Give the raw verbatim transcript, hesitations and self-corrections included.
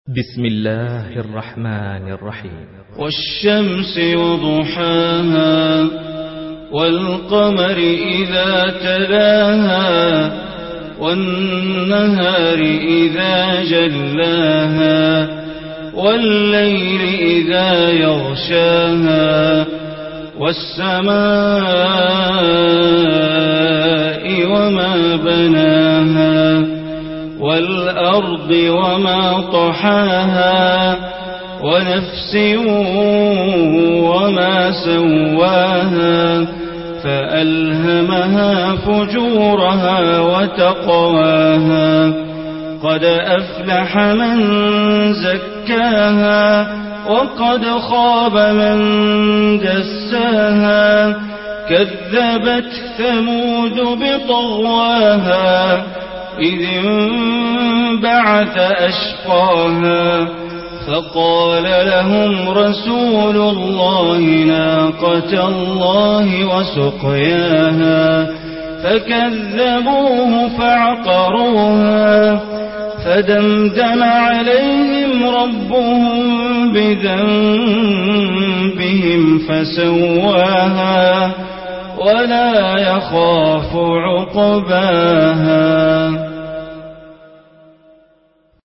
بسم الله الرحمن الرحيم. والشمس وضحاها والقمر إذا تلاها والنهار إذا جلاها والليل إذا يغشاها والسماء وما بناها والأرض وما طحاها ونفس وما سواها فألهمها فجورها وتقواها قد أفلح من زكاها وقد خاب من دساها كذبت ثمود بطغواها إذ انبعث أشقاها فقال لهم رسول الله ناقة الله وسقياها فكذبوه فعقروها فدمدم عليهم ربهم بذنبهم فسواها ولا يخاف عقباها.